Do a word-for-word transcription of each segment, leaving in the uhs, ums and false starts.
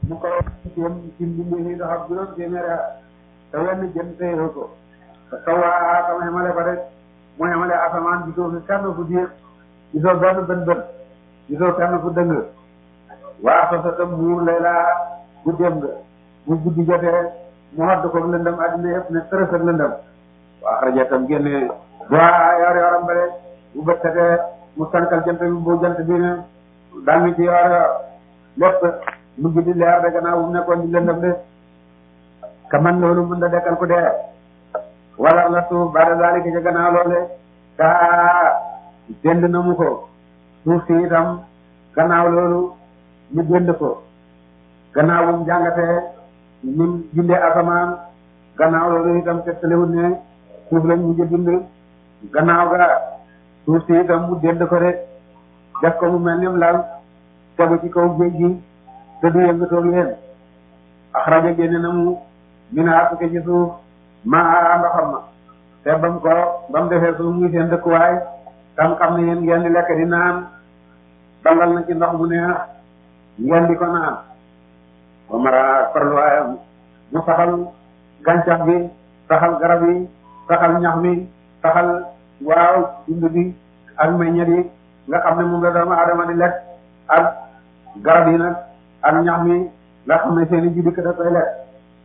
mu ko jëm ci mbindi yi dox ak juróom téeméeri at te wenn jëm téye ko te sawaa sama xamale ko rek mu xamale asamaan gisoo fi kenn fu diir gisoo benn bën bën gisoo kenn fu dëng waa sa sa tam muur lay laa guddeem nga bu guddi jotee mu wadd ko lëndëm addina yëpp ne tërës ak lëndëm waa xaraja tam génne waa yor yoram bare bu bët setee mu sankal jant bi bu jant bi ne daal mi ci yor yor lépp mu ngi di leer de gannaaw bu nekkoon di lëndëm de ka man loolu mën da dekkal ku dee wala la suuf ba da zalika ca gannaaw loole kaa jënd na mu ko suuf si itam gannaaw loolu ñu jënd ko gannaaw bu mu jàngatee nim bindee asamaan gannaaw loolu itam tegtalewut ne suuf lañ mujj bind gannaaw ga suuf si itam mu jënd ko de def ko mu mel ni lal tegu ci kaw géej gi te du yëngatoog leen axraja génne na mu minaa tukke ci suuf maa ndoxam ma te bam ko bam defee suuf muy seen dëkkuwaay tam xam ne yéen ngeen di lekk di naan dangal na ci ndox mu neex ngeen di ko naan ba mara farluwaayam mu saxal gàncax bi saxal garab yi saxal ñax mi saxal waaw dund bi ak meññet yi nga xam ne moom la doomu aadama di lekk ak garab yi nag ak ñax mi nga xam ne seeni ji dikk da koy lekk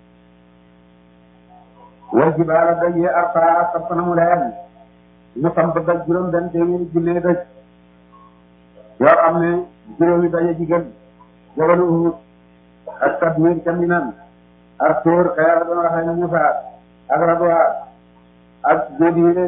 wal jibaala dajee arta samp na mu leen mu samp daj juróom benn téeméeri junne daj yoo xam ne juróomi daje jigéen jabalu Uhud ak Tadmir ca Minan ak Tóor ka yàlla doon waxee ne Musa ak Radwa ak Jodiye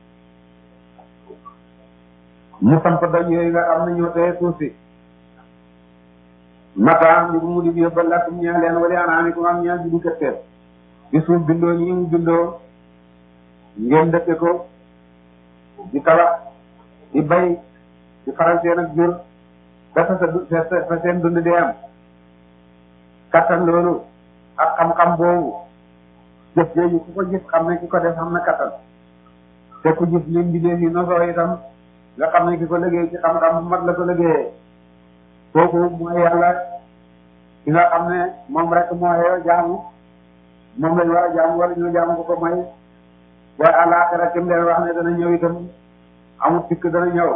mu samp daj yooyu nga xam ne ñoo teye suuf si mataam bi bu mu di yóbbal lakum ñeel leen wala anaamikum am ñeel bi di këtteel di suuf bindoo ñi mu bindoo ngeen dëkke ko di tabax di bay di faral seen ak jur dafa sa sa seen dund di am kattan loolu ak xam-xam boobu jëf jooju ku ko gis xam ne ki ko def xam na kattan te ku gis lim bindee yi nosoo itam nga xam ne ki ko liggéey ci xam-xam bu mat la ko liggéeyee kooku mooy yàlla ki nga xam ne moom rek moo yoo jaamu moom lañ war a jaamu wala ñu jaamu ko ko may waaye àllaaxira kim leen wax ne dana ñëw itam amul tikk dana ñëw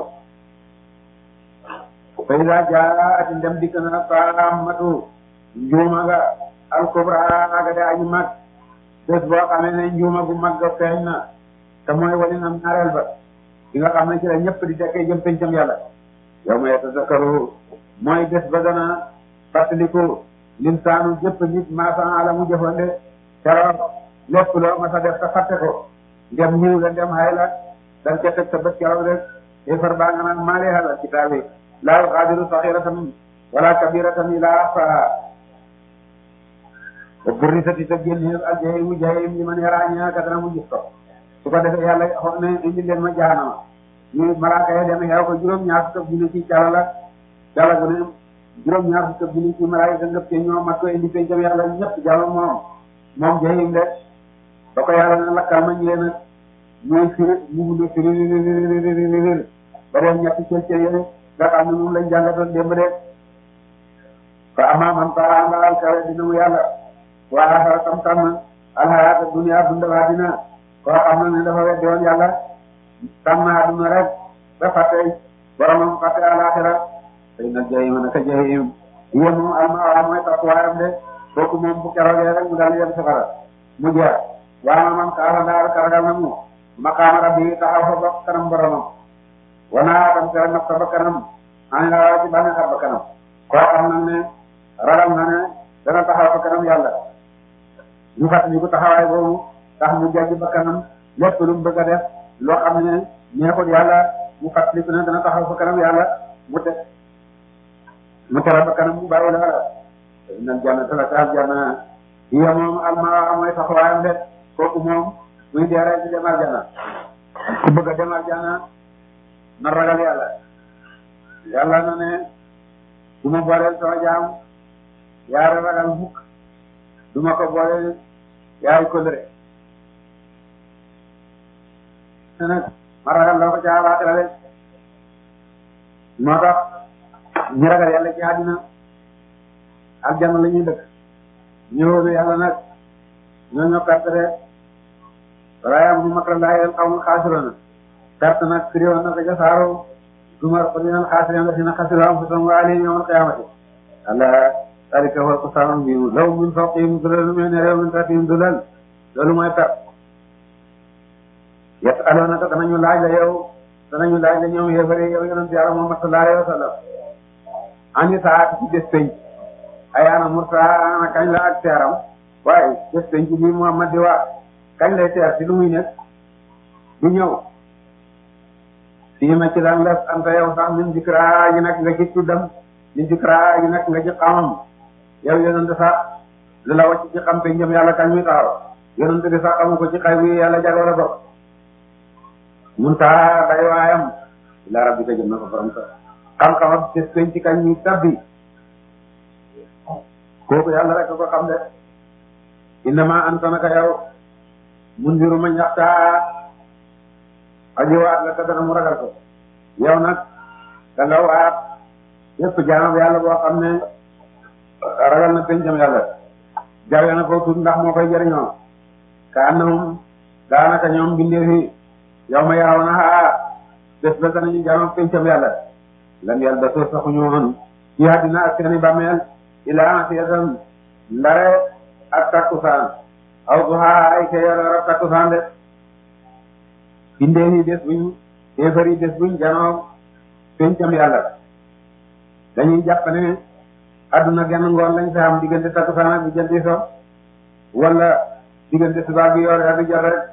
fa iza jaa'at ndem dikk na taamatu njuuma nga al-kubra nga de aji mag bés boo xamee ne njuuma gu mag ga feeñ na te mooy wali nam ñaareel ba di nga xam ne ci la ñëpp di dekkee jëm pencam yàlla yow ma yatazakkaru mooy bés ba dana fàttaliku linsaanu jëpp nit maasan ala mu jëfande keroog lépp loo ma sa def te fàtte ko ndem ñiw la ndem hay la dañ ca teg sa bët keroog rek yéefar baa nga naan maa lee halal kitaabi laa yuxaadiru saxiratan wala kabiratan illaa ahsaahaa wa burrisati te génneef al jahiimu jahiim liman yaraa ñaa ka dana mu gis ko su ko defee yàlla xool ne indi leen ma jahanama ñu malaaka ya dem xeew ko juróom-ñaar fukk junni ci cala la cala gu ne juróom-ñaar fukk junni ci malaaka ngëp ci ñoom mat ko indi pencam yàlla ñëpp jàll moom moom jahiim de ba ko yàlla na lakkal ma ñëwee nag ñooy firi mu ngi firi ba dem ñetti cëcc yooyu nga xam ne moom lañ jàngatoon démb de fa amaa man taala mbaal kawe dina mu yàlla waa tam tànn alxayaata dunya dundalaa dina koo xam ne dafa weddi woon yàlla tànn àdduna rek ba fàtte boromam fàtte alaxira tey nag jahim naka jahim yéen moom almawaa mooy taxawaayam de kooku moom bu keroogee rek mu daal yem safara mu jeex waa man kaala daal karagal na mu maqaama rabbi taxaw fa ba kanam boromam wanaa tam tere naf sa ba kanam ani la ci bànne xar ba kanam koo xam nag ne ragal na ne dana taxaw fa kanam yàlla ñu fàttali ko taxawaay boobu tax mu jàjj ba kanam lépp lu mu bëgg a def loo xam ne neexul yàlla mu fàttali ko ne dana taxaw fa kanam yàlla mu te mu tere ba kanam mu bàyyi la nag janna tala taal janna hiya moom almaa mooy taxawaayam de kooku moom muy dee rek di dem aljanna ku bëgg a dem aljanna na ragal yàlla yàlla na ne du ma booleel sama jaam yaari ragal mukk du ma ko booleel yaari kóllëre te nag ma ragal la ko ca àllaaxira rek moo tax ñi ragal yàlla ci àddina aljanna la ñuy dëkk ñëwoon yàlla nag ñoo ñoo perte de waaye am ñu makra laa yéen xawma xaasiroona perte nag firiwoon na ko ca saaro dumar ko dinañ xaasireen la si na xasiro am fa tam waa lii ñëwoon xiyaamati allah dalika wal qur'aanul mubiin lahum min fawqihim zulalun min réew min tahtihim zulal loolu mooy perte yas'aluunaka danañu laaj la yow danañu laaj la ñoom yéefare yow yonent Yàlla Muhammad sallallahu alayhi wa sallam ani saati ci bés penc ayaana mursaa ana kañ la ak teeram waaye bés penc bi Muhammad di wax kañ lay teer ci lu muy nekk du ñëw fii ma ci lan les anta yow sax min zikraa yi nag nga ci tuddam min zikraa yi nag nga ci xamam yow yonent sax lu la wàcc ci xam pencam yàlla kañ muy taxaw yonent bi sax xamu ko ci xay bi yàlla jagoo la bokk mun taa day waayam ila rabbika jëm na ko borom sa xam-xamam bés penc ci kañ muy tabbi kooku yàlla rek ko xam de innama anta naka yow mundiru ma ñaxtaa aji waat la te dana mu ragal ko yow nag da nga waat yépp jaamam yàlla boo xam ne ragal na pencam yàlla jawe na ko tuut ndax moo koy jëriñoo ka annahum daanaka ñoom bindee fi yow ma yaaw na aa bés ba danañu jaamam pencam yàlla lam yàlla ba soo saxuñu woon ci àddina ak seeni bàmmeel ilaa asiyatan ndare ak takkusaan aw duhaa ay ke yore rab takkusaan de bindee yi bés buñ kéefar yi bés buñ janoo pencam yàlla dañuy jàpp ne adduna genn ngoon lañ fa am diggante takkusaan ak bi jënti so wala diggante subaa bi yor yor di jot rek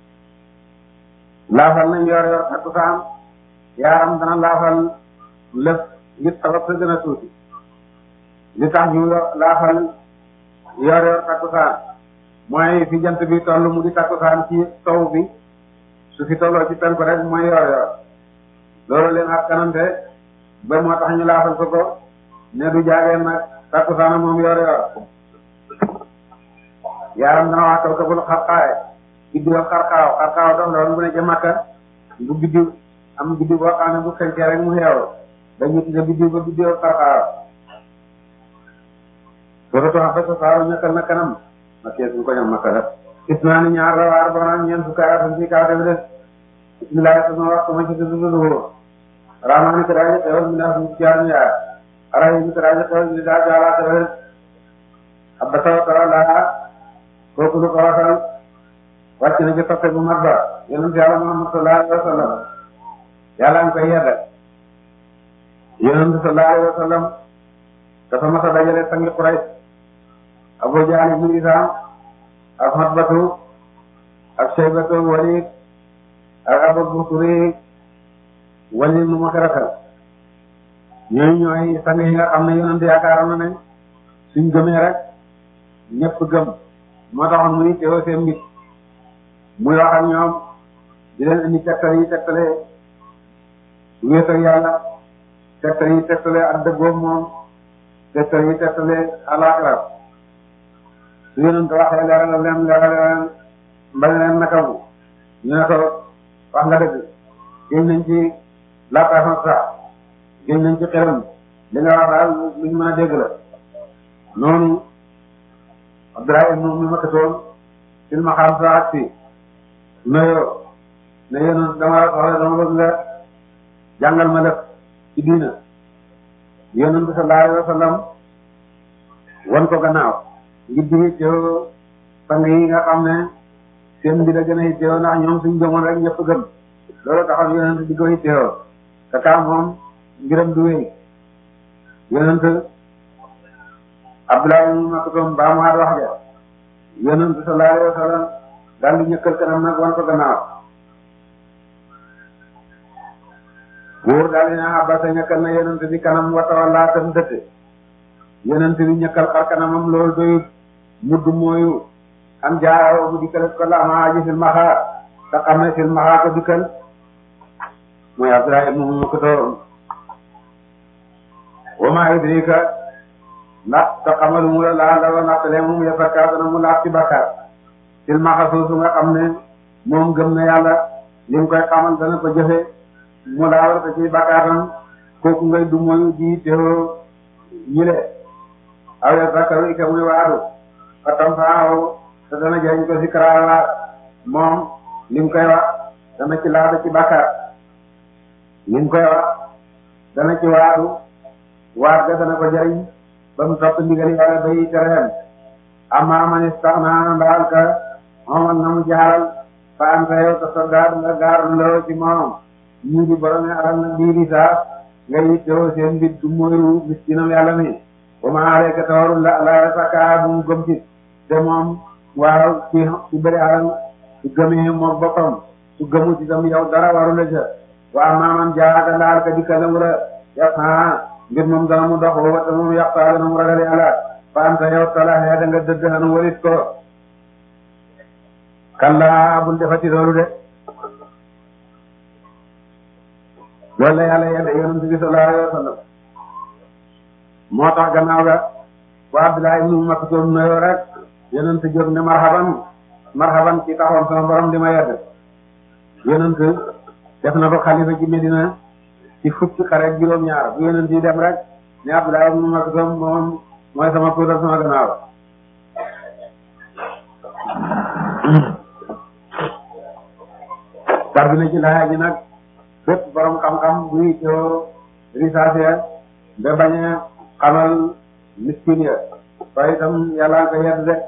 laafal nañ yor yor takkusaan yaaram dana laafal lëf ngir sabab sa gën a tuuti li tax ñu laafal yor yor takkusaan mooy fi jant bi toll mu di takkusaan ci sow bi su fi tolloo ci penku rek mooy yor yor loolu leen ak kanante ba moo tax ñu laafal ko ko ne du jaageen nag takkusaan moom yor yor yaaram dana wax kaw kabul xarxaaye biddiwal xarxaaw xarxaaw dox loolu bu ne ca Makka bu biddiw am biddiw boo xam ne bu fenkee rek mu xeew dañu tudde biddiw ba biddiwal xarxaaw soo tax ba sa saaru ñekkal na kanam ma kees bu ko ñam Makka la gis naa ni ñaar la waar boonaan ñeent fukki at ci kaw def de bismillah sama wax sama ci tuddu wóor rahmaani ko daaje xewal mi naa su jaar ñaar arayi mi ko daaje xewal mi daa jaala xewal abba tawa tawa laa kooku lu ko waxal wàcc na ci toppe bu mag ba yonent Yàlla Muhammad sallallahu alayhi wa sallam yàlla nga koy yedda yonent sallallahu alayhi wa sallam dafa mas a dajale sangi Quraysh Abu Jahl ibn Hishaam ak Utbatu ak Shaybatu Walid ak Abu Bakr Walid mu Mughirata ñooy ñooy sang yi nga xam ne yonent yaakaar na ne suñ gëmee rek ñëpp gëm moo taxoon muy teewoo seen mbir muy wax ak ñoom di leen indi tegtal yi tegtale wéet ak yàlla tegtal yi tegtale ak dëggoom moom tegtal yi tegtale alaaxira su yonent waxee leeral leen leeral leen mbañ leen naka bu ñu ne ko wax nga dëgg génn nañ ci lappaasan sax génn nañ ci xelam li nga wax daal lu ñu mën a dégg la noonu Abdoulaye moom mi ma katoon sil ma xam sa ak si nuyoo ne yéen dama wax dama bëgg nga jàngal ma def ci diina yonent bi sallallahu alayhi wa sallam wan ko gannaaw ngir di yittewoo sang yi nga xam ne seen bi la gën a yittewoo ndax ñoom suñ gëmoon rek ñëpp gëm loolu taxoon yonent di ko yittewoo te kaa moom mbiram du wéy yonent Abdoulaye mu makatoom baa mu aat wax ja yonent bi sallallahu alayhi wa sallam daal di ñëkkal kanam nag wan ko gannaaw buur daal di ne Abbas ñëkkal na yonent bi kanam wata walla tam dëtte yonent bi ñëkkal xar kanamam loolu doyut mudd mooyu am jaaroo bu dikkal ko la ama aji silmaxa te xam ne silmaxa ko dikkal mooy Abdoulaye mu makatoom wa maa yudrika ndax te xamal mu la laa la naxtalee moom yasakka dana mu laaf ci bakkaar silmaxa soosu nga xam ne moom gëm na yàlla li mu koy xamal dana ko jëfe mu laawal ko ci bakkaaram kooku ngay du mooy di teewoo ñile aw ya zakaru ika muy waaru fa tam faaw te dana jëriñ ko zikra moom lim koy wax dana ci laata ci bàkkaar lim koy wax dana ci waaru waat ga dana ko jëriñ ba mu topp ndigal yàlla bay tereem amma man istaxna ndaal ka moomal na mu jaaral fa am sa yow te sa gaar nga gaar loo ci moom ñii di borom alal na diiri saa nga yittewoo seen mbir du mooyu miskinam yàlla mi wa ma alayka tawarul la la saka bu mu gëm ci te moom waaw ci ci bëri alal su gëmee moom boppam su gëmu ci tam yow dara waru la ca waa maamam jaaka laal ka dikkalam la yàq ah ngir moom dana mu dox wala te moom yàq saa dana mu ragal yàlla fa am sa yow talaxee da nga dëdd xanu walit ko kalla bul defati loolu de loolu la yàlla yedde yonent bi sallallahu alayhi wa sallam moo tax gannaaw ga wa Abdullah ibnu Maktum nuyoo rek yonent jóg ne marhaban marhaban ci taxoon sama borom di ma yedd yonent def na ko xalifa ci Medina ci fukki xare juróom-ñaar bu yonent yi dem rek ne Abdullah ibnu Maktum moom mooy sama puudar sama gannaaw tarbi na ci laaya ji nag bépp borom xam-xam buy coo risaase ba bañ a xamal miskin ya waaye itam yàlla ko yedd de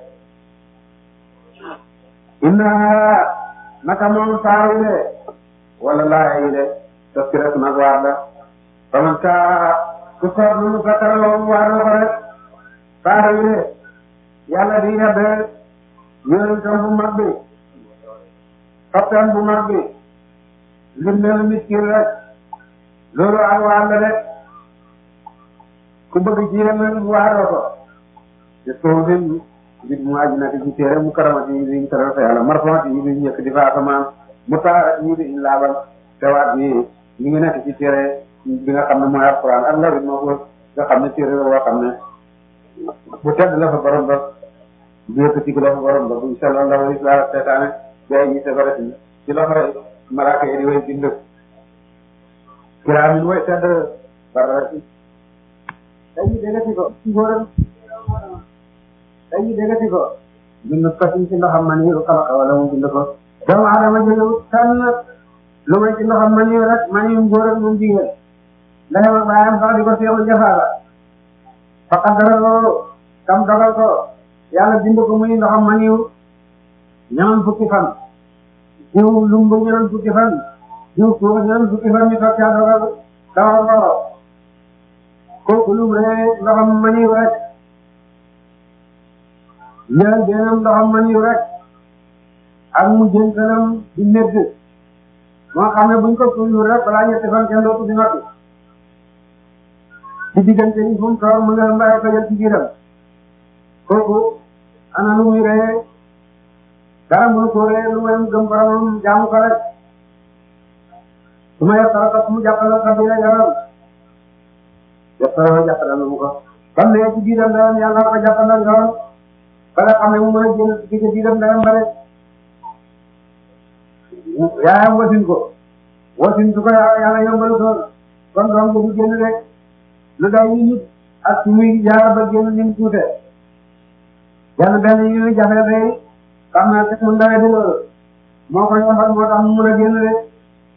inna naka moom saaru de wala laaya yi de taskirat nag waar la faman ka ku soor lu mu fekkaraloo waar la ko rek saaru yi de yàlla di yedd yonentam bu mag bi xottam bu mag bi lim leen miskin rek loolu ak waar la de ku bëgg ci yéen waaroo ko te soo dem nit mu aji nag ci téere mu karamati yi diñ teral fa yàlla marfamati yi diñ yëkk di fa asamaan mu taarat yi diñ laabal tewaat yi ñu ngi nekk ci téere bi nga xam ne mooy alquran ak lawit moo ko nga xam ne téere la boo xam ne bu tedd la fa borom ba bu yëkkati ko la fa borom ba bu insha allah la isla seetaane day ñi se barat yi ci loxo malaaka yi di way bind kiraamin way tedd barati dañuy déggati ko ci góoram dañuy déggati ko bind kasin ci ndoxam man yi xalaqa wala mu bind ko doomu aadama jógewu tànn lu may ci ndoxam man yi rek man yi góoram moom jigéen ndeyam ak baayam sax di ko seexu jafaala fa qaddara loolu kam dogal ko yàlla bind ko muy ndoxam man yi ñaman fukki fan jiw lumbu ñaman fukki fan jiw ko ñaman fukki fan ñu toog caa dogal dawal ko kooku lum rek ndoxam man yi rek ñaar beneen ndoxam man yi rek ak mu jën kanam di medd moo xam ne buñ ko suul rek balaa ñetti fan kenn dootu di noppi ci diggante ni fu mu toog mu nga mbaye ko jël ci biiram kooku ana lu muy ree dara mënu ko ree lu may mu gëm boromam jaamu ko rek su ma yàlla sax mu jàppale sa biir yaram jàppale jàppale mu ko bam ne ci biiram ndeyam yàlla ko jàppale yoon ba nga xam ne mu mën a génn ci biiram ndeyam ba rek yaayam wasin ko wasin su ko yàlla yombalu ko kon doom bu du génn rek lu day yi nit ak su muy jaar ba génn ni mu tuute benn benn yi ñu jafe day xam naa te mu ndawee di loolu moo ko yombal moo tax mu mën a génn rek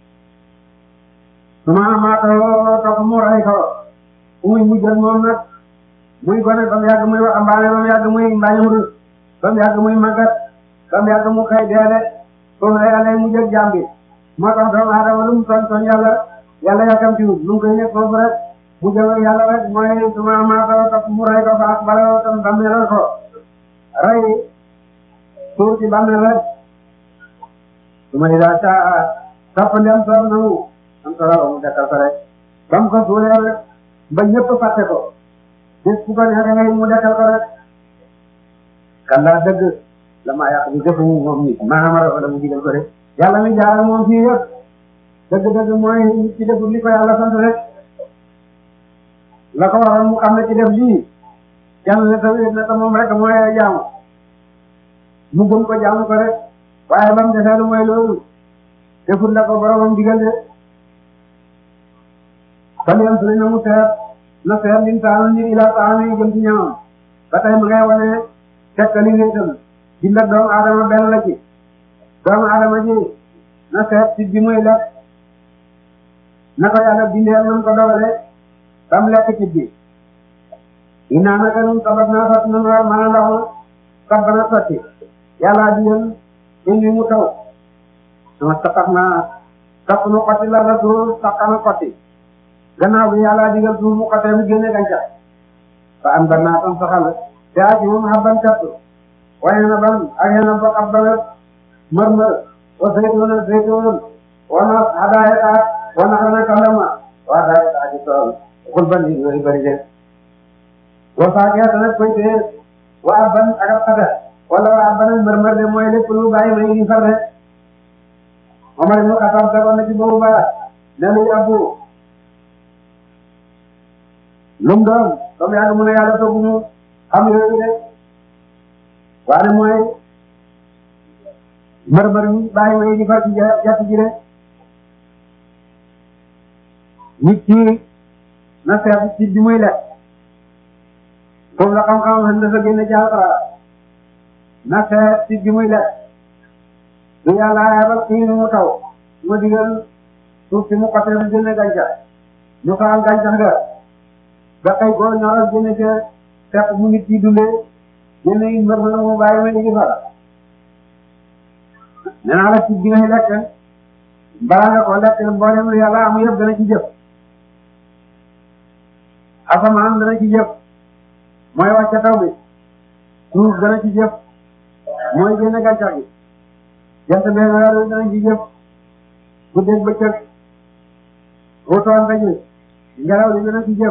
su ma maatoo toog mu ray ko muy mujjal moom nag muy gone ba mu yàgg muy waxambaane ba mu yàgg muy mbañu ba mu yàgg muy màggat ba mu yàgg mu xëy deede foofu la yàlla mu jël jaam bi moo tax doomu aadama lu mu tooñ tooñ yàlla yàlla yàkkamtiwul lu mu koy nekk foofu rek mu jël yàlla rek mooy su ma maatoo toog mu ray ko fa ak baloo tam bàmmeelal ko ray suur ci bàmmeel rek su ma daa saa topp ndem soob na mu am solo mu dekkal ko rek ba mu ko suulee rek ba ñëpp fàtte ko bés bu ko neexee ngay mu dekkal ko rek kan laa dëgg la maa yàq bi defu moom nit maanaam wala mu digal ko rek yàlla mi jaaral moom fii yëpp dëgg-dëgg mooy nit ci deful li ko yàlla sant rek la ko waroon mu xam ne ci def lii kenn ne tamit ne moom rek mooy jaamu mu gëm ko jaamu ko rek waaye ba mu defee lu mooy loolu deful la ko boromam digal de kon yéen su ne na mu seet na seet liñ taal nit ila taal yi jëm ci ñamam ba tey mu ngay wane tekkali wéetal bind ak doomu aadama benn la ci doomu aadama ji na seet ci bi muy lekk na ko yàlla bindee nam ko dogale ba mu lekk ci bi inaa naka nun sabat naa sot nun war mën a ndox sax bana sotti yàlla di yéen indi mu taw sama saxax naa sax nu xotti la la suur saxana xotti gannaaw bi yàlla digal suur mu xottee mu génne gàncax fa am ba naa tam saxal te aji moom xabban katt waaye na ban ak yena ba ab bana mër-mër wa zaytuuna zaytuun wana hadaayata wana xana kandama wa hadaayata aji tool xul ban yi yooyu bëri de wa faakiyata nag koy téer wa abban ak ab xata wala wa abban mër-mër de mooy lépp lu bàyyi may di far de Omar ibn Khattab tegoon na ci boobu ba ne luy abbu lum doon comme yàgg mu ne yàlla togg mu xam yooyu de waaye mooy mër-mër mi bàyyi may di far ci jàtt ji de nit ki na seet ci bi muy lekk foofu la xam-xam xam dafa génne ci Alxuraan na seet ci bi muy lekk du yàlla yabal kii nu mu taw mu digal suuf si mu xotee mu génne gàncax ñu faal gàncax ga ba kay góor ñoral génne ca fekk mu nit ci dundee génne yi mbër na mu bàyyi ma di fara nee naa la ci bi ngay lekk balaa nga ko lekk mboolem lu yàlla amu yëpp dana ci jëf asamaan dana ci jëf mooy wàcce taw bi suuf dana ci jëf mooy génne gàncax gi jant bee weer dana ci jëf guddeeg bëccëg wutoon daje ngelaw li dana ci jëf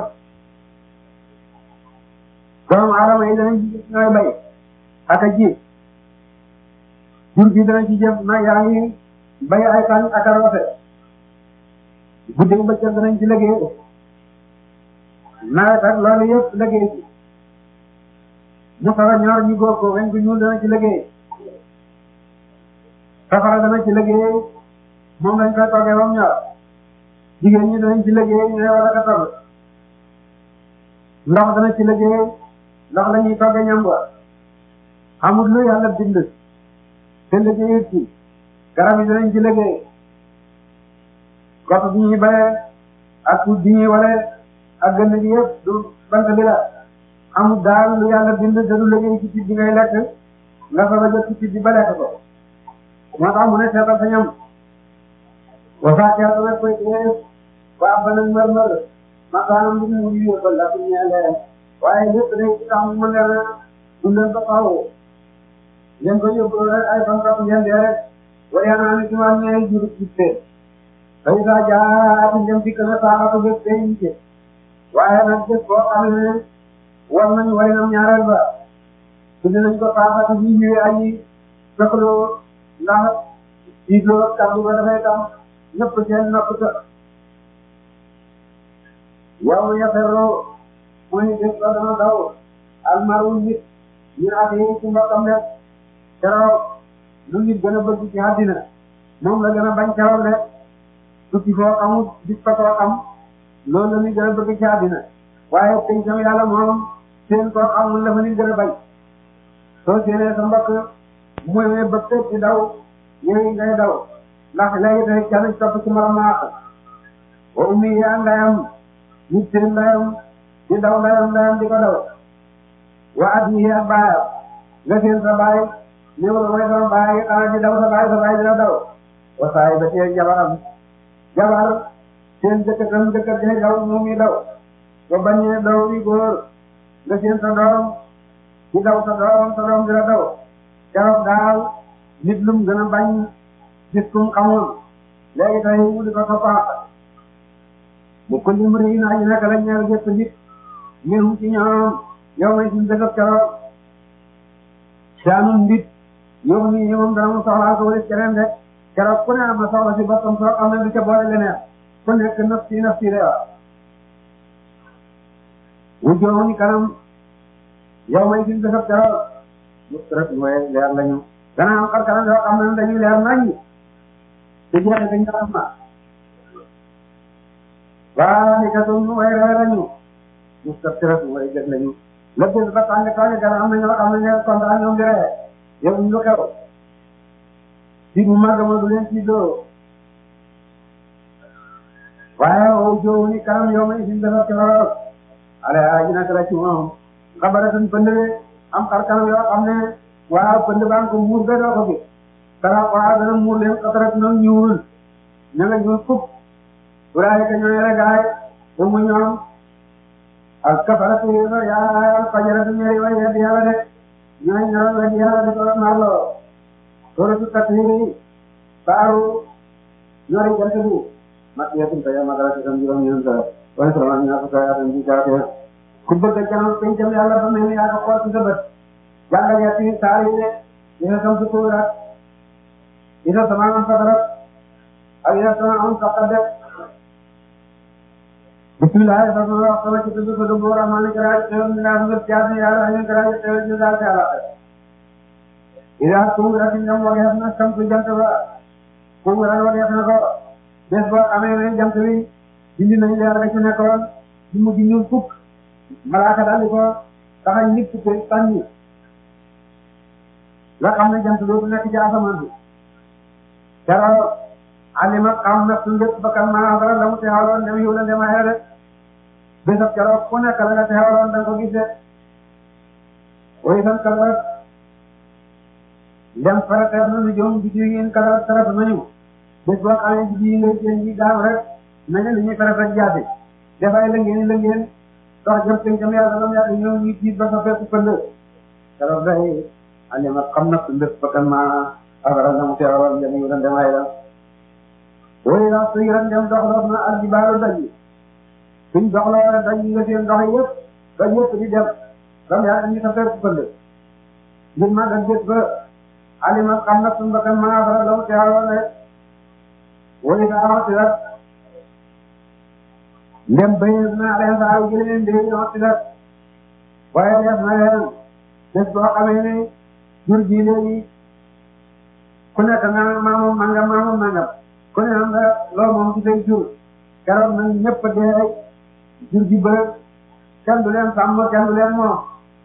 doomu aadama yi dana ci jëf ñooy bay ak a ji jur gi dana ci jëf nag yaa ngi bay ay kan ak a roote guddeeg bëccëg danañ ci liggéey nawet ak loolu yëpp liggéey ci mu sara ñor ñu góor ko weñ gu ñuul dana ci liggéey safara dana ci liggéey moom lañ koy toggee ba mu ñor jigéen ñi danañ ci liggéey ñooy war a ko togg ndox dana ci liggéey ndox la ñuy toggee ñam ba xamul lu yàlla bind te liggéeyut ci garab yi danañ ci liggéey gox bi ñuy bayee ak suuf bi ñuy walee ak gën gi yëpp du bant bi la amul daal lu yàlla bind te du liggéey ci bi ngay lekk nga fa ba jot ci bi ba lekk ko moo tax mu ne seetal sa ñam wa faakihatan nag koy téye wa abban mër-mër makaanam bi mu ngi yóbbal la suñu ñeelee waaye lépp day ci tax mu mën leen a dundal ba xaw ngeen ko yóbbu rek ay fan sax ngeen dee rek waaye naa ne ci wàllu ñeenti jur gi tey day saa jaaraati dem ci kër saako bés tey ñu ci waaye nag bés boo xam ne war nañu way nam ñaareel ba tudd nañ ko saako bi ñëwee ay soxla. ndax diigloo kàddu ba dafay tax ñëpp seen nopp sa yow yaferoo muy def ba dana daw almaru nit ñu ak yi ci mbokkam de keroog lu nit gën a bëgg ci àddina moom la gën a bañ keroog de tukki foo xamul gis ko koo xam loolu la nit gën a bëgg ci àddina waaye pencam yàlla moom seen koo xamul la fa nit gën a bañ soo séenee sa mbokk mooy ne ba tey ci daw yooyu ngay daw ndax léegi tey kenn topp ci morom ma àq wa ummi yaa ndayam nit seen ndayam di daw ndayam ndayam di ko daw wa at yi ak baayam nga seen sa baay néew la mooy sama baay xanaa di daw sa baay sa baay dina daw wa saay ba tey jabaram jabar seen jëkkëram jëkkër day daw moom mi daw ba bañee daw bi góor nga seen sa doom di daw sa doom sa doom dina daw keroog daal nit lum gën a bañ gis kum xamul léegi tey mu di ko toppaat bu ko lim rëy naa ñu nekk la ñaar jëpp nit ñëw ci ñoom yow may suñu dëkk keroog saanum nit yow nii ñoom dana mu soxlaa ko wala keneen de keroog ku ne am na soxla si boppam soo xam ne du ca boole leneen ku nekk nafsi nafsi de wax wu joomu ni kanam yow may suñu dëkk keroog mu rek mooy leer lañu dana am xar kanam yoo xam ne dañuy leer nañu te jeexe dañ ko am na waa ni ka tum way reer lañu mu rek mooy gën lañu la bés ba tàng tàng gara am na ñoo xam ne ñoo kontaan ñoom di ree yow ñu xew ci bu màgg ma du leen ci doo waaye o joo ni kanam yow may sin dafa keroog ale aji nak la ci moom xabara tan pënd am xar kanam yoo xam ne waaw pënd baa ko muur ba doo ko gis dara waaw dana muur leen xatarat noonu ñuul ña nga ñuul fukk wuraay ka ñooy la gaay ba mu ñoom al kafaratu yaa al fajaratu ñeeri way weddi yàlla de ñooy ñoroon weddi yàlla di ko naarloo suratu takwir saaru ñori jant bi matiyatun taya magala ci sam juróom ñeent wala sama ñaa ko kaya tan ci jaate ku bëgg a janoo pencam yàlla ba mel ni yaa ko xool ci sa bët jàngal ñetti saar yi ne ina sam su tuurat ina sama am fatarat ak ina sama am faqadet bismillah fa ma wax sama ci tuddu ko do rahman karaaj teewal mi naa ngi jaat ni yàlla ñu karaaj teewal ñu daal ci àlla ila tuurat ñam wageef na sam su jant ba ku ran wageef na ko bés boo amee ne jant bi dindi nañ leer ga ci nekkoon di mujj ñuul fukk malaaka daal di ko taxañ nit ku tànni nga xam ne jant dootu nekk ci asamaan bi keroog alima xam na su njëkk bakkan maa dara la mu teewaloon dem yiw la dem a xeere bésab keroog ku nekk la nga teewaloon da nga ko gisee way san keroog dem farateer na nu joom bi diwin keroog taraf nañu bés boo xamee ci bii ngay seen yi gaaw rek nañu li ñuy farat ak jaati dafay lëngeen lëngeen dox jëm pencam yàlla ba mu yàgg ñëw ñu tiit ba fa fekk pënd keroog day alima xam na su njëkk bakkan maa dara la mu teewaloon dem yiw la dem a xeere wóoyi la suy ren dem dox dox na ak jibaaru daj yi suñ doxloo rek daj yi nga seen dox yëpp ba yëpp di dem ba mu yàgg ñu sa fekk pënd ngir màggal bés ba alima xam na suñ bakkan maa dara la mu teewaloon rek wóoyi la amati rek ndem béyees na leen saa yu jëlee ndéy amati rek waaye def na leen bés boo xamee ne jur gi léegi ku nekk nga maamu mangam maamu mangam ku ne am nga loolu moom ci say jur keroog nag ñëpp dee jur gi bëri kenn du leen sàmm kenn du leen moom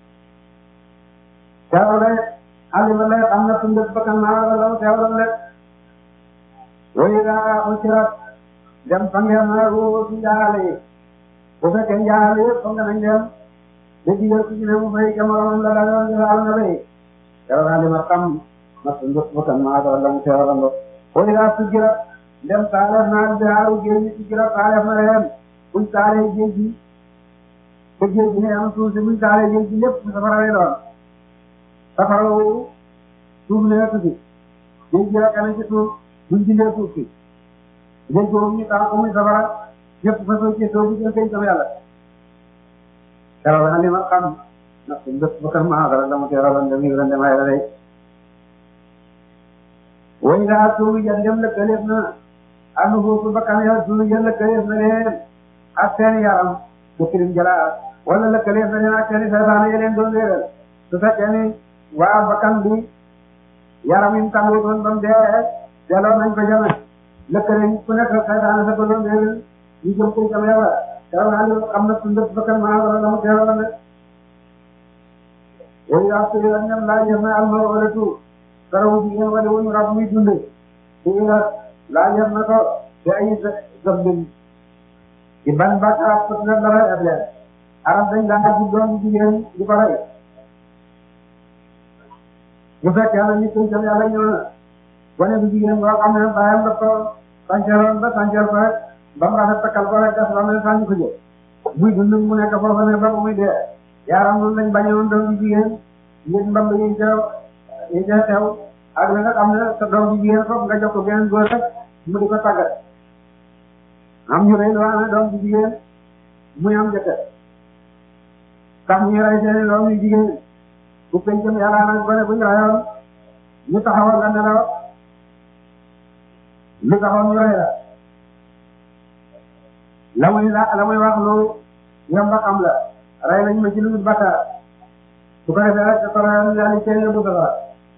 keroog rek alima lay xam na suñu dëkk bakkan maa la law teewaloon rek wóoyi daa usirat dem fa ngeen na ru ci njaale yi bu fekkee njaale yëpp fa nga nañ dem da digal ku ci ne mu fay camoroom la daloon di laal na bay keroog alima xam na suñu dëkk bakkan maa la law teewaloon wóoyi daa sujjirat dem taalef naa bihaaru géej gi ci jira taalef na leen buñ taalee géej gi te géej gi ne am suuf si buñ taalee géej gi lépp safara lay doon safara woowu suuf ne tuuti géej gi rek ne ci suuf buñ dindee suuf si géej googu ñu taal ko muy safara ñëpp fa soo ci soo bu jël kay tam yàlla keroog na li ma xam na suñ dëkk bakkan maa dara dama teeraloon dem yi dem ay rek way daa suubi jan dem lëkkaleef na am foofu bakkan ya suubi jan lëkkaleef na leen ak seen yaram jëkkirim jala wala lëkkaleef na leen ak seen seetaan ya leen doon réeral su fekkee ni waa bakkan bi yaram yi mu tàngoo doon ba mu dee delloo nañ ko jame lëkkale ku nekk seetaan sa ko doon réeral ñu jëm koy jam yàlla keroog naa li xam na suñu dëkk bakkan maa wala la mu teeloon ne way daa suubi jan ñam laa jëm na alma wala tuur karawu jigéen wala wuñu rab muy dunde suñu la laajal na ko te ay zambin ci ban bàkkaar fot na dara def leen arab dañ daa ji doom jigéen di ko rey bu fekkee na nit jëm yàlla ñëw na gone bu jigéen boo xam ne bàyyam daf ko sànceeroon ba sànceel ko rek ba mu rafet takkal ko rek gas ba mel sànni ko jë muy dund mu nekk foofa ne ba muy dee yaaram loolu lañ bañoon doom bu jigéen ngir mbamb yi ca yi ca xew ak la nga xam ne sa doom bi jigéen foofu nga jox ko beneen góor rek mu di ko tàggat am ñu rey loo amee doom bi jigéen muy am jëkkër tax ñu rey seeni doom yu jigéen bu pencam yàlla nag gone bu ñu reyoon ñu taxawal nga nelaw lu taxaw ñu rey la la muy la la muy wax lu yomb a xam la rey nañ ma ci lu dul bakkaar su ko defee rek ko reyoon yàlla seen yóbbu safara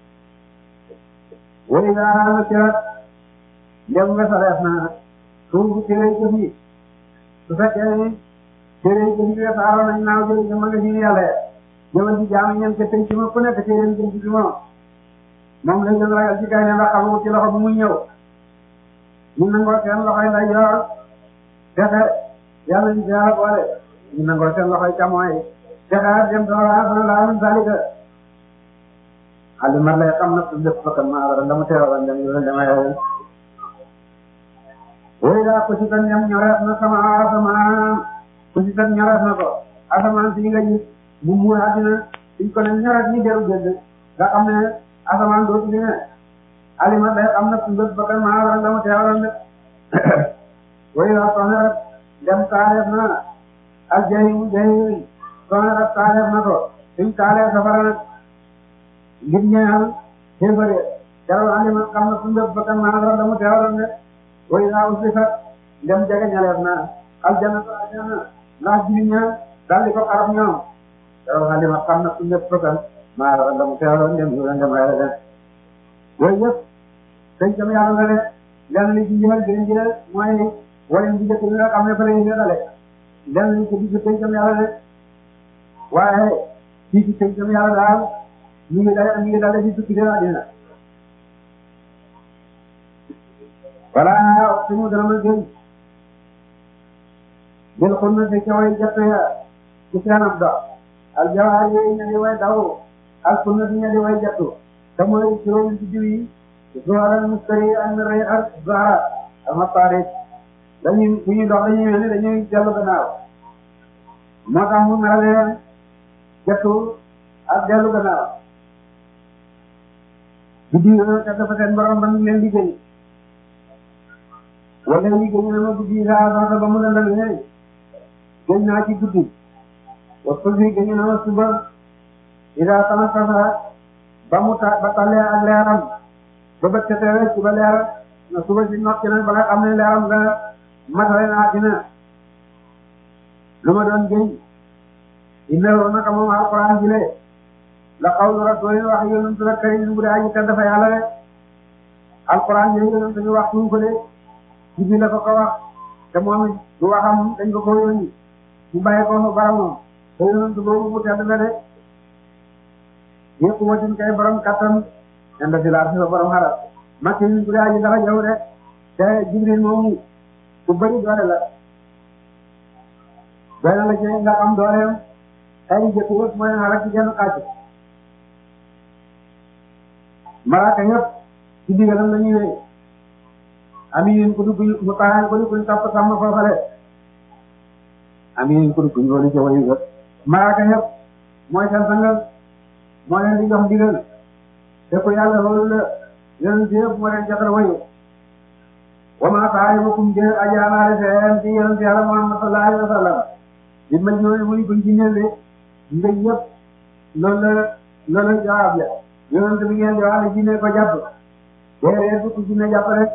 wóoyi daa na sirat ndem nga sareef na suuf téere jëf yi su fekkee ni téere jëf yi weesaaroon nañ naaw jëli ca magasin yàlla jëmal ci jaam ñan ca tey ci ma ku nekk ci yéen jëm ci moom moom lañ leen ragal ci kay ne ndax xamu ci loxo bu muy ñëw ñu nangoo seen loxoy nday yor texe yàlla ñu yàlla boole ñu nangoo seen loxoy càmmooy texe dem sawara sana laa min zalika alimat lay xam na su lépp fakkan maa waral dama teewoon dem yoon dama yow wéy daa ko si tan ñam ñoreef na sama asamaan ko si tan ñoreef na ko asamaan si nga gis mu muur àddina suñ ko ne ñoreef ñi deru jënd nga xam ne asamaan doo ci ne alimat lay xam na su lépp fakkan maa waral dama teewoon de wéy daa ko ne rek dem taareef na ak jahim jahim ko ne rek taareef na ko suñ taareef safara nag ngir ñeexal xéefare jarul alimat xam na su lépp fakkan maa waral dama teewoon de way naa aussi sax dem jege ñaleef na aljana ko aljana ndax jiriñ ña daldi ko xarab ñoom jarul alimat xam na su lépp fakkan maa waral dama teewoon dem yu dem ay dem yooyu yëpp sëñ tam yàlla la de lenn li ci njëmal gën jël mooy wayen bi jëkk bi nga xam ne fa lañu dale lenn li ci digg sëñ tam yàlla de waaye fii ci sëñ tam yàlla daal ñu ngi dale ñu ngi dale ci tukki de àddina voilà suñu gën a mën gën jël xun na si ca way jatt ya ci seenam dox aljawaar yooyu ña di way daw al xun na si ña di way jattu te mooy juróom ci diw yi zuharal mustari ak rëy ak zahara ama paris dañuy bu ñuy dox dañuy mel ni dañuy dellu gannaaw moo tax mu mel leen jattu ak dellu gannaaw bu diw te dafa seen borom ba ñu leen liggéey wala li gën na ma guddi saa soxna ba mu lëndal ne gën naa ci guddi waxtu bi gën na ma suba ida sama sasa ba mu ta ba talee ak leeram ba bët ca teewee suba leer na suba si nokki nag ba nga xam ne leeram nga matale naa dina lu ma doon gën innahu naka moom alquran ji le la qawlu rasulin wax yonent la karim bu dee aji tedd fa yàlla rek alquran ji yonent ñu wax tuñ ko de jibi la ko ko wax te moom du waxam dañ ko ko yónni mu bàyyi ko fa boromam te yonent boobu mu tedd la de yëpp watin kay borom kattan enda si laa si fa borom xaral makki ñu bu dee aji dara jaw de te jibril moomu ku bëri doole la doy na la ci nga am dooleem ay jëkk yëpp mooy xaral ci genn xaaj malaaka yëpp ci digalam la ñuy wéy amiin ko dugg mu taxaan ko dugg ñu topp sàmm foofale amiin ko dugg ñu wali ca wayu ga malaaka yëpp mooy seen sangal moo leen di jox digal te ko yàlla loolu la yonent yëpp moo leen jotal wayu wa maa saahibukum bi ajaanaale seen ci yonent yàlla Muhammad sallallahu alayhi wa sallam di ma ñëwee muy buñ ci ñëwee mbéy yëpp loolu la loolu la jawaab ya yonent bi ngeen di wax ne jinne ko jàpp déedéet du ko jinne jàpp rek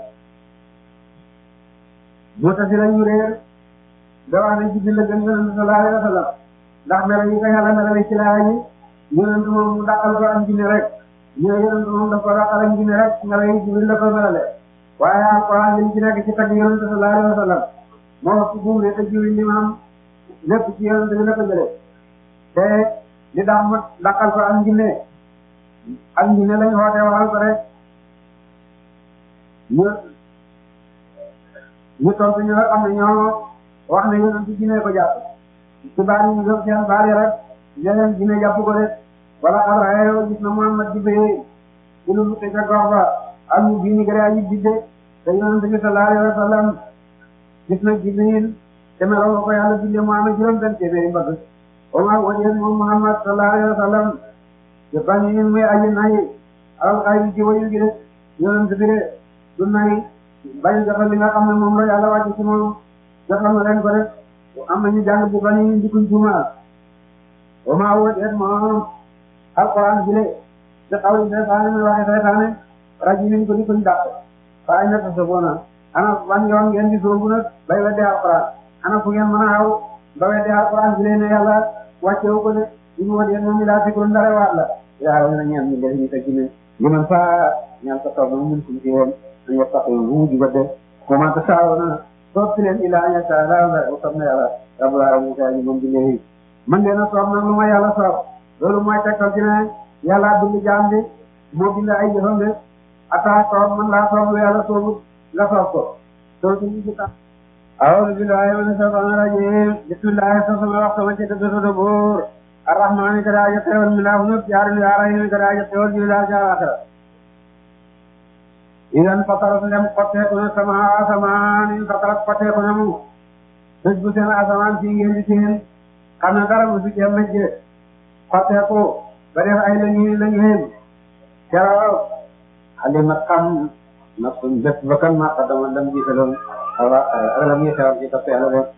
moo tax si la ñu réer da wax ne Jibril la gën yonent sallallahu alayhi wa sallam ndax melo yi ko yàlla melale ci laaya yi yonent moom mu dàqal ko am jinne rek ñu ne yonent moom daf ko dàqal am jinne rek melo yi Jibril la ko melale waaye alquran li ci nekk ci tagg yonent sallallahu alayhi wa sallam moo ëpp buum ne te Jibril li ma am lépp ci yonent bi la ko jëlee te li tax ma dàqal ko am jinne ak jinne lañ xoote waxal ko rek ñu ñu tontu ñu nga xam ne ñoo wax ne yonent ci jinne ko jàpp ci baar yi ñu gëm seen baar yi rek ñeneen jinne jàpp ko de wala xabraye yoo gis na Muhammad jibbee ci lu te ca gox ba ak ñu bii ni gëre aji jibbe te yonent bi sallallahu alayhi wa sallam gis na Jibril te meloo ko yàlla bindee mu amee juróom benn téeméeri mbagg wa maa wajee moom Muhammad sallallahu alayhi wa sallam te bañ ñu muy aji nay alal xay bi ci wayu gi de yonent bi de du nay bañ jotal li nga xam ne moom la yàlla wàcc ci moom jotal na leen ko rek am nañu jàng bu bañ ñu dikuñ tuumaal wa maa wajee moom alquran bi de te xaw yi seytaane mi waxe seytaane raji nañ ko di kuñ dàq waaye nag sa bona ana ban yoon ngeen di soobu nag bay wedde alquran ana fu ngeen mën a xaw ba wedde alquran bi leen ne yàlla wàccewu ko de ñu wajee moom mi laa fikroon ndare waat la yaa na ñaan ñu def ñu teg ci ne liman fa ñaan ko toog mun kum ci woon ñu wax tax mu jubade comment que ça wona toog ci leen ila ya ta la la ko na yàlla rabbul alamin ta ñu mom bi ne man de na toog na lu ma yàlla soob loolu mooy tegtal ci ne yàlla bind jaam bi moo bind ay jëfam de ataa soob man laa soob lu yàlla soobu nga soob ko soo ci ñu ci tax a'uuzu billaahi mina shaytaani rajiim bismillaahi sama wax sama ci dëgg sa buur arrahmaani ka daa jëkkewal mi laa ñëpp jaaril yaa rahiim ka daa jëkkewal ji laa jaaraatara idan fatara ndem xotteeku na sama asamaan in fatarat xotteeku na mu bés bu seen asamaan si ngeen di seen xam ne dara mu si cee mejje xotteeku ba def ay lëngi lëngeen keroog alimat xam na suñ bés ba kan maa qaddama lam jiitaloon awa ak lam yeesaram ci topp yàlla def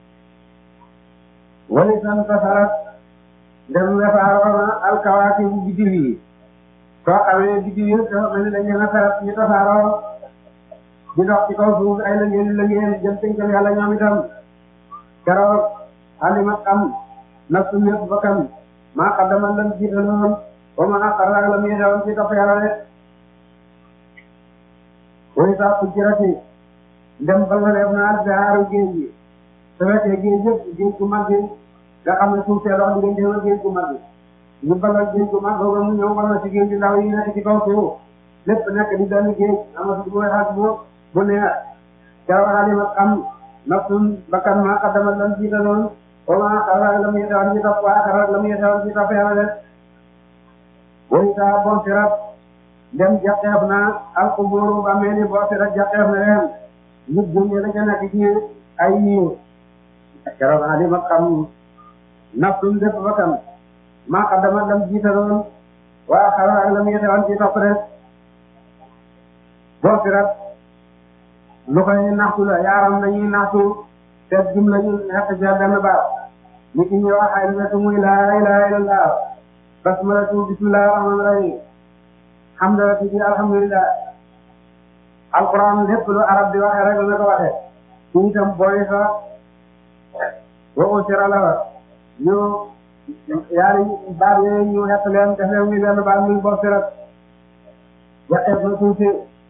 wali san tasarat ndem wefaaroo na alkawaaki bu biddiw yi soo xamee biddiw yëpp dafa mel ni dañ leen a ferat ñu tasaaroo di dox ci kaw suuf ay lëngeen lëngeen jëm tënkal yàlla ñoom itam keroog alimat xam na suñ yëpp ba kan maa qaddama lam jiitaloon wa maa axara ak lam yeesaram ci topp yàlla def wali saa fujjirati ndem ba nga def naa daaru géej gi su fekkee géej yëpp géej gu mag gi nga xam ne suuf see dox diggante ak géej gu mag gi ñu balal géej gu mag boobu mu ñëw bal na ci géej gi ndaw yi nekk ci kaw suuf lépp nekk di benn géej amatu bu weex bu bu neex keroog alimat xam nafsun bakkan maa qaddamat lam jiitaloon wa maa axara lam yeesawan ci topp wa axara lam yeesawan ci topp yàlla def wali saa bon sirat ndem jàqeef na alxubóoru ba mel ni boo sirat jàqeef na leen nit génne la ca nekk ci ay yiw keroog alimat xam nafsun def bakkan maa qaddamat lam jiitaloon wa axara lam yeesawan ci topp def boo sirat lu koy naxtu la yaaram nañuy naxtu seet jum lañu xett ca benn baat nit ñi wax ay netu muy laa ilaaha illallah basmalatu bismillahir rahmanir rahim hamdalatu bi alhamdulillah alquran lépp lu arab di waxee rek la ko waxee ñu itam boole sa waxu sira la ñu yaari baat yooyu ñu xett leen def leen muy benn baat muy boo sirat waxeef na tuuti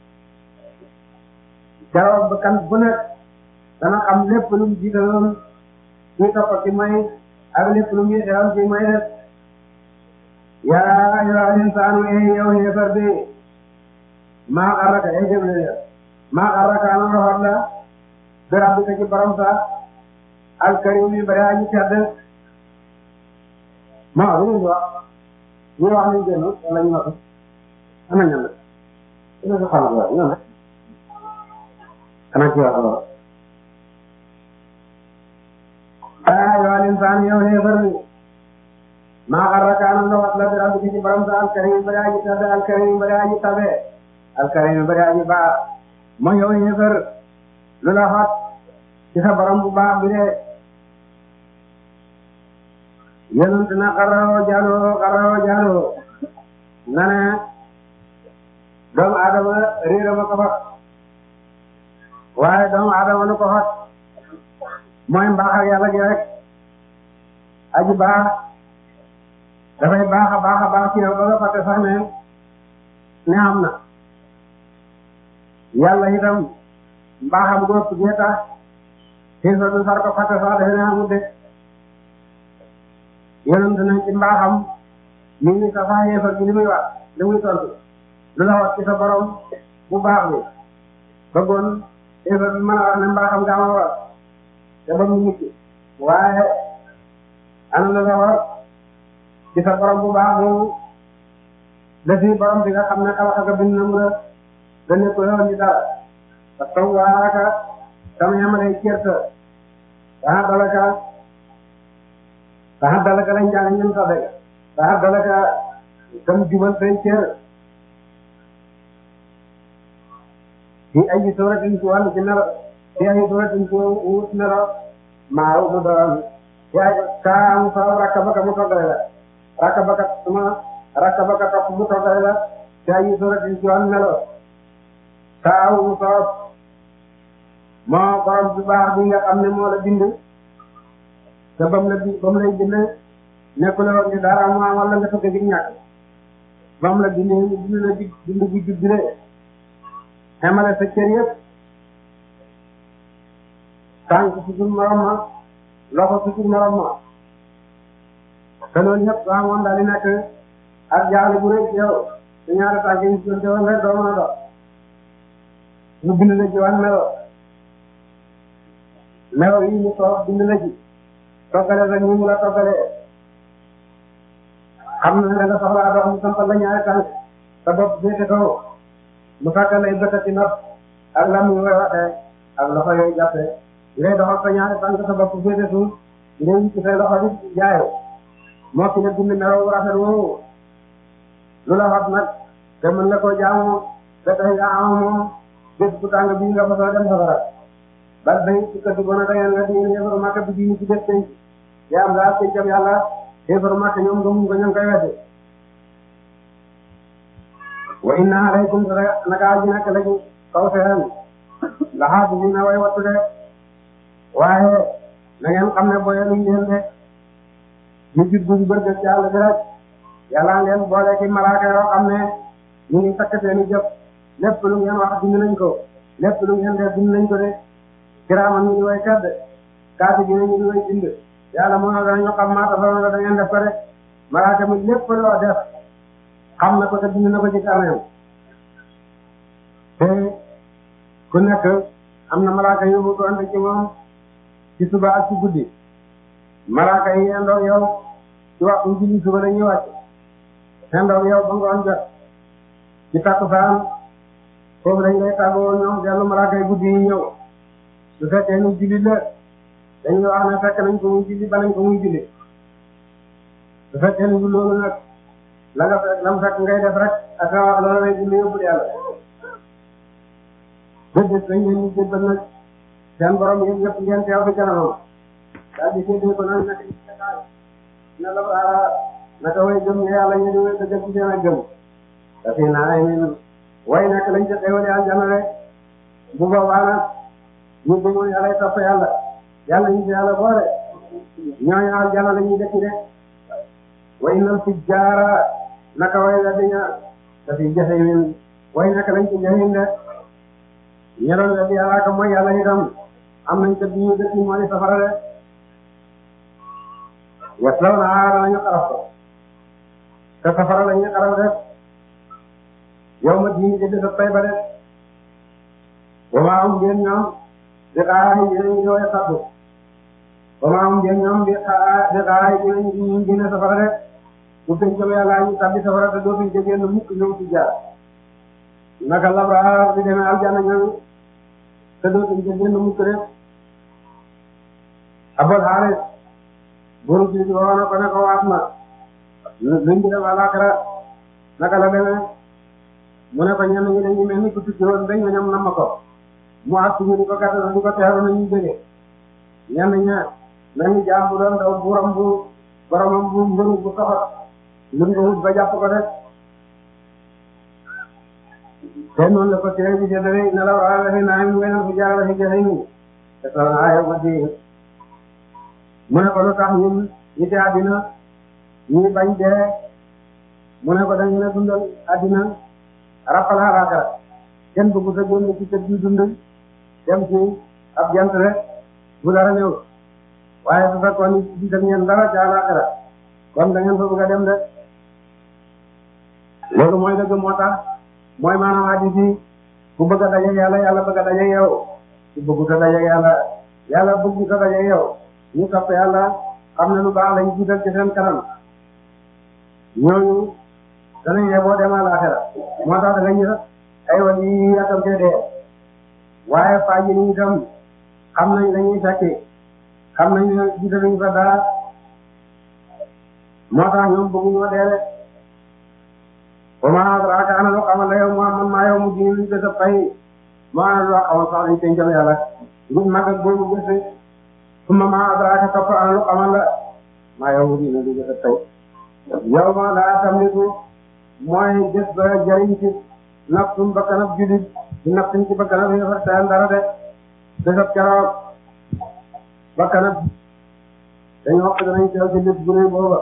keroog ba kan bu nekk dana xam lépp lu mu jiitaloon ci topp ci may ak lépp lu mu xewoon ci may def yaa ayyuhal insaanu ee yow xeefar bi maa xarraka ee jëble maa xarraka ana roxat la bi rabbika ci borom sa alkarim yi bari aji tedd maa lu ñu wax ñu wax nañ génn wala ñu wax ana ñan la ina ko xam la ñan la ana ci wax loolu yaa ayyuhal insaan yow xeefar bi maa xarraka ana roxat la bi rabbika ci borom sa alkarim yi bari aji tedd alkarim yi bari aji tabe alkarim yi bari aji baax mooy yow xeefar lu la xot ci sa borom bu baax bi de yonent na xaroo jaaloo xaroo jaaloo nga ne doomu aadama réera ma ko xot waaye doomu aadama lu ko xot mooy mbaax ak yàlla gi rek aji baax dafay baax a baax a baax ci yow ba nga fàtte sax ne ne am na yàlla itam mbaaxam góor su gee tax xiisa du far ko fàtte sax defe ne amul de yonent na ci mbaaxam mi ngi sa sax yeefar gi li muy wax li muy tontu lu la wax ci sa borom bu baax bi bëggoon yeefar bi mën a wax ne mbaaxam gaa ma war te ba mu mucc waaye ana lu la war ci sa borom bu baax boobu da fi borom bi nga xam ne xalaat ak bind na mu la da nekk yoon ñu dara parce que waaka sama yamale certa daa dalaka daa dalaka lañ jàng ñun sax dëgg daa dalaka tam jubal say cër di ay suratin ci wàllu ci nero di ay suratin ci wut nero maa wu mu doon yaa kaa mu sa rakka baka mu toggale la rakka baka suma rakka baka topp mu toggale la di ay suratin ci wàllu nelo kaa wu mu soob moo borom bu baax bi nga xam ne moo la bind te bam la bi bam lay bind nekkul woon ni dara mu am wala nga tëgg gi ñàkk bam la bindee bind la ji bind bu jubbile xamale sa cër yëpp tànk sutul morom ma loxo sutul morom ma te loolu yëpp soo amoon daal di nekk ak jaaxle bu rëy ci yow te ñaari tànk yi ñu doon woon rek doo mën a dox ñu bind la ci wan melo melo yi ñu toog bind la ci toggale rek ñu mu la toggalee xam na ne nga soxlaa dox mu sampal la ñaari tànk sa bopp féete kaw mu fàkkal lay bëkkati nopp ak lam yu ngay waxee ak loxo yooyu jàppee ngay doxal sa ñaari tànk sa bopp féete suuf ngay ci say loxo di jaayo moo ki ne bind melo rafet woowu lu la wax nag te mën nga koo jaamu te tey nga am moom bés bu tàng bii nga fa soo dem safara bal bay ci kër gi bon a da ngeen nga di ngeen yéefaru màkk bi bii ci bés penc te am daal ci jam yàlla yéefaru màkk ñoom gëmuñ ko ñoom koy weddi wa inna alaykum naka aji nak lañu kaw seen laxaat bi na way wattu de waaye na ngeen xam ne booye luñ leen de ñu jut buñ bërgëg ci àll bi rek yàlla ngeen boole ci malaaka yoo xam ne ñu ngi takk seeni jëf lépp lu ngeen wax bind nañ ko lépp lu ngeen def bind nañ ko de kiraaman ñu ngi way tedd kaati bi ñu ngi way bind yàlla moo na dañu xam maata fa da ngeen def ko de malaaka mi lépp loo def xam na ko te bind na ko ci kanam te ku nekk am na malaaka yu mu doon ci moom ci suba ak ci guddi malaaka yi yendoog yow ci waxtu julli suba la ñuy wàcc yendoog yow ba ngoon jot ci takkusaan foofu lañ lay tàggoo ñoom dellu malaaka yi guddi yi ñëw su fekkee ni julli la dañuy wax ne fekk nañ ko muy julli ba nañ ko muy julli su fekkee ni loolu nag la nga fekk la mu fekk ngay def rek ak nga wax loolu lay julli yóbbu yàlla déedéet dañ leen ñu jébbal nag seen borom yëpp yëpp ngeen teew fi kanamam daal di séddee ko nag naka ci xaar na la baara naka way gëm ne yàlla ñu di way dëggal ci seen ak gëm te fii naa ay min way nekk lañ ca xéwale aljana rek bu boobaa nag ñu gëmoon yàlla topp yàlla yàlla ñu ci yàlla boole ñooñu aljana la ñuy dëkk de way nal fi jaara naka way la diña te fi jaximin way nekk lañ ci jaxim de ñeroon la di yàlla ka mooy yàlla itam am nañ ko biñu dëkk mooy safara de yaslaw na aara lañu xaraf ko te safara lañu xaraf de yow ma diini jënd sa pay ba de ba maa am ngeen ñoom di xaaraay dinañ ñëwee saddu ba maa am ngeen ñoom di xaaraay di xaaraay dinañ ñu génne safara de bu feñ jëm yàlla ñu tabbi safara te dootuñ ca génn mukk ñëw ci jaar naka labraar di demee aljanna ñoom te dootuñ ca génn mukk rek abol xaalis buru ci waxoon na ko ne ko waat ma luñ di def àllaaxira naka la demee mu ne ko ñenn ñi dañuy mel ni ku tukki woon dañ ñam nam ma ko mu ak ñu di ko gàttal di ko teeru nañuy jógee ñenn ña nañu jaam bu doon daw buuram bu boromam bu mbëru bu soxor lu nga wut ba jàpp ko rek te noonu la ko tee bi séddale ne la waa la fi naa mu weneen fu jaar la fi jaxe ni te soo naa yow ma di mu ne ko lu tax ñun ñi te àddina ñi bañ dee mu ne ko dañu ne dundal àddina rappal àllaaxira kenn bëggu sa génn ci kër gi dund dem ci ab jant rek bu dara ñëw waaye su fekkoon ni di def ngeen dara ci àllaaxira kon da ngeen fa bëgg a dem de loolu mooy dëgg moo tax mooy maanaam hadiis yi ku bëgg a dajeeg yàlla yàlla bëgg a dajeeg yow ku bëggu sa dajeeg yàlla yàlla bëggu sa dajeeg yow ñu topp yàlla xam ne lu baax lañ jiital ci seen kanam ñooñu danañ ne boo demee àllaaxira moo tax da nga ñu ay wàll yi yàkkamtee dee waaye faa ji ni itam xam nañ dañuy fekki xam nañ ne jiitaluñ fa dara moo tax ñoom bëgguñoo dee rek ba maa adraaka ana loo xamal la yow Muhammad maa yow mu diine luñ ko sa fay maa loo xamal sax dañ koy jëm yàlla luñ màgg ak boobu gëstu suma maa adraaka topp ana loo xamal la maa yow mu diine luñ ko sa fay yow ma laa tamliku mooy des ba jariñ ci naftum bakkanab julit di naftum ci bakkanab yéefar seen dara de desab keroog bakkanab dañu wax danañ teew ci lépp bu ne booba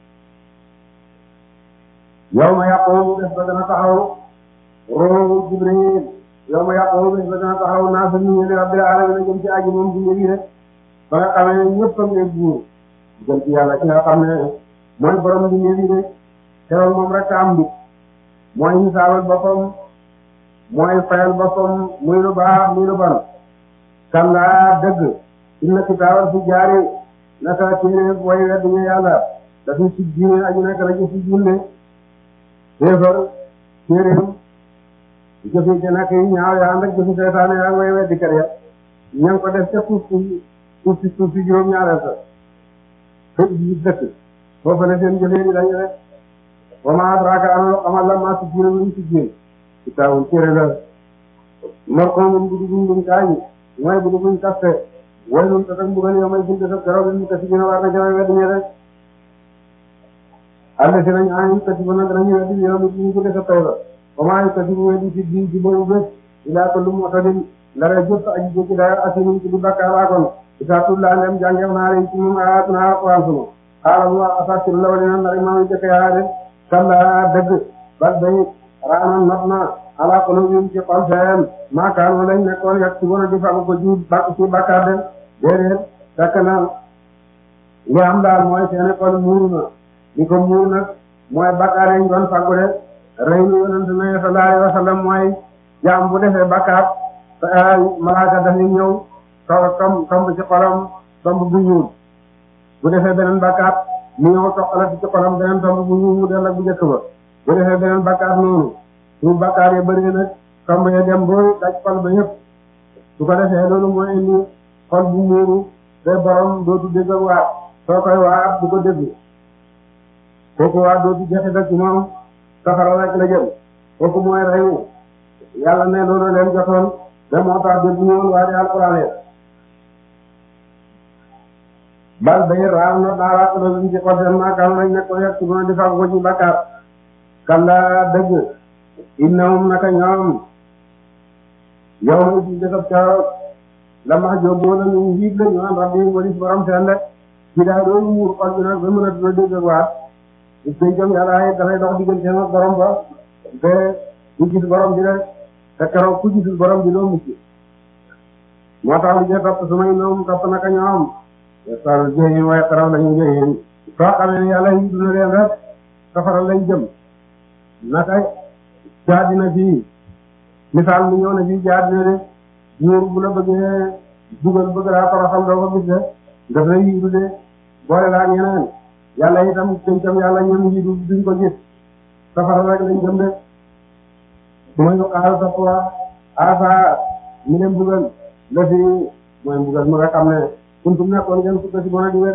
yow ma yàqoomu des ba dana taxaw roowu Jibril yow ma yàqoomu des ba dana taxaw naa sa nuñu ne rabbil alamin jëm ci aji moom bi ñëwi rek ba nga xamee ne ñëpp a ngi buur jëm ci yàlla ci nga xam ne mooy borom bi néew yi de teewal moom rek am bi mooy hisaabal boppam mooy fayal boppam muy lu baax muy lu bon kallaa dëgg inna kitaabal fujjaari naka téere way weddi ñu yàlla dafa ci diine aju nekk la ci junne déefar téeréem jëfi ca nekk yi ñaaw yaa ndak jëfi seytaane yaa way weddi kat ya ña ngi ko def ca suuf si suuf si suuf si juróom ñaareel sa fëj yi dëkk foofu la seen jëfee di dañu rek wa ma adraaka ana xamal la ma si jiina luñ si jiin kitaabul téere la marqoomun bu dugguñ luñ kaañi mooy bu dugguñ kaste way nun tatak mbugal yow may bunte sa garaw bi mu kasi gina war na ca way weddi ñe rek àll si nañ añu kasi ba nag dañu weddi yow mi ñu bunte sa taw la wa maa yu kasi bu weddi si diin ci boobu bés ilaa ko lu mu otodin ndara jot aji jëkki daya asimin ci di bakkaar kon isa tulla ndem jàngew naa leen ci moom ayat naa alquran sunu xaala mu wax asasiru la wali na ndari maam yi jëkk yaa de kalla dëgg bal bay raana not na ala qulubihim ci xol seen maakaanu lañ nekkoon yak ci gona di fagu ko ci ba ci bakkaar de déedéet fekk na li am daal mooy seen xol muuru na li ko muur nag mooy bakkaar yi doon faggu de rëy lu yonent na sallallahu alayhi wa sallam mooy jaam bu defee bakkaar malaaka daf ñu ñëw to tom tomb ci xolam tomb bu ñuul bu defee beneen bakkaar mu ñëw toqala ci xolam beneen tomb bu ñuul mu del ak bu njëkk ba bu defee beneen bakkaar noonu su bakkaar yi bëri nag tomb ya dem boo daj xol ba yëpp su ko defee loolu mooy indi xol bu muuru te borom dootu dégg ak waat soo koy waat du ko dégg kooku waat dootu jeexital ci moom safara rek la jëm kooku mooy reyu yàlla ne loolu leen jotoon da moo tax dégg ñëwoon waa di alquran bal bay raam na daala ko doon ci xol seen maakaam lañ nekk ko yegg ci gën a di fàgg ko ci bakkaar kalla dëgg innahum naka ñoom yow ma ci desab caroot la max jóoboo la ñu njiit la ñu an rabbi walis borom seen de ci daa doon muur xol bi nag ba mën a dina dégg ak waat i koy jëm yàlla ay dafay dox diggante ak borom ba te du gis borom bi rek te keroog ku gisul borom bi loo mucc moo tax lu jee topp su may noom topp naka ñoom sal jéyi waaye xaraw lañu jéyi soo xamee ne yàlla yi duna leen rek safara lañ jëm naka jaadina fii misaal mu ñëw na fii jaadina de buur bu la bëggee dugal bëgg laa toroxal doo ko gis de daf lay yiidu de boole laa ñeneen yàlla itam këncam yàlla ñoom yiidu duñ ko gis safara rek lañ jëm de mooy xaaral sa poids asa mi leen bugal la fi mooy bugal ma nga xam ne kuntum nekkoon ngeen fukk ci mën a di